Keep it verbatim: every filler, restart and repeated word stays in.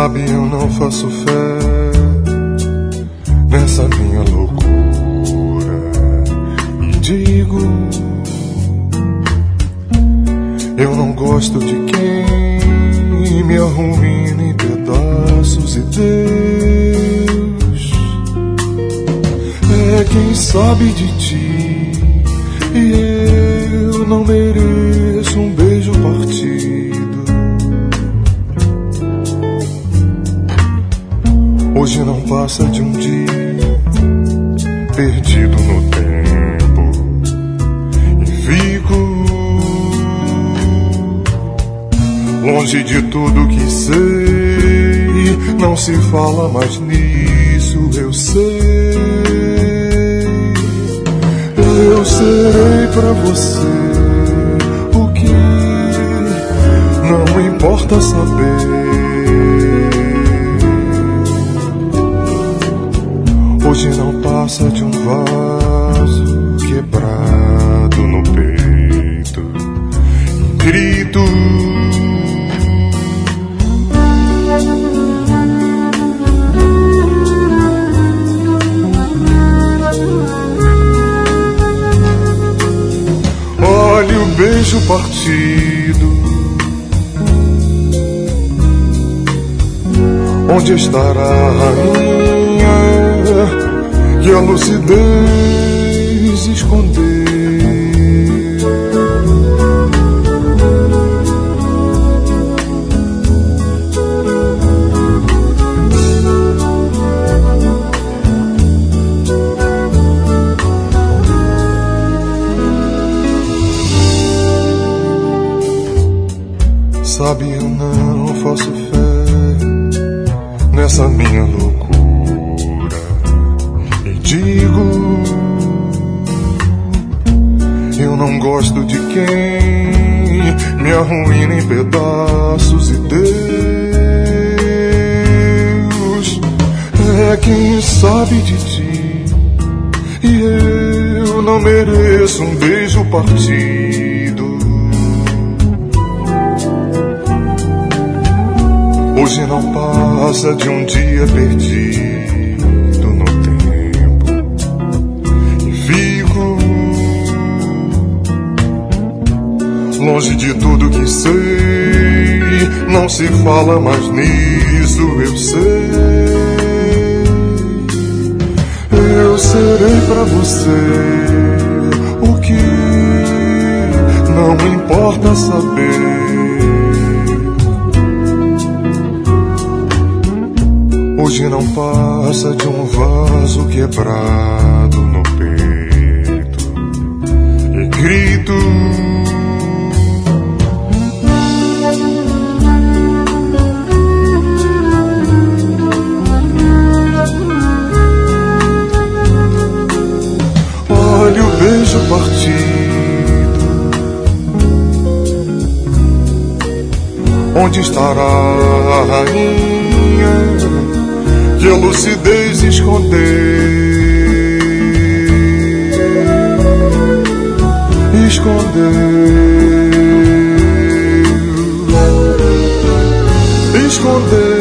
Sabe, eu não faço fé nessa minha loucura e digo, eu não gosto de quem me arruína em pedaços, e Deus é quem sabe de ti, e eu não mereço um beijo partido. Hoje não passa de um dia perdido no tempo, e fico longe de tudo que sei. Não se fala mais nisso, eu sei. Eu serei pra você o que não importa saber. Hoje não passa de um vaso quebrado no peito, um grito. Olha o beijo partido. Onde estará a rainha que a lucidez escondeu? Sabe, eu não faço fé nessa minha loucura e digo, eu não gosto de quem me arruína em pedaços, e Deus é quem sabe de ti, e eu não mereço um beijo partido. Hoje não passa de um dia perdido no tempo, e fico longe de tudo que sei. Não se fala mais nisso, eu sei. Eu serei pra você o que não importa saber. Hoje não passa de um vaso quebrado no peito, e grito. Olha o beijo partido. Onde estará a rainha que a lucidez escondeu? Escondeu, escondeu.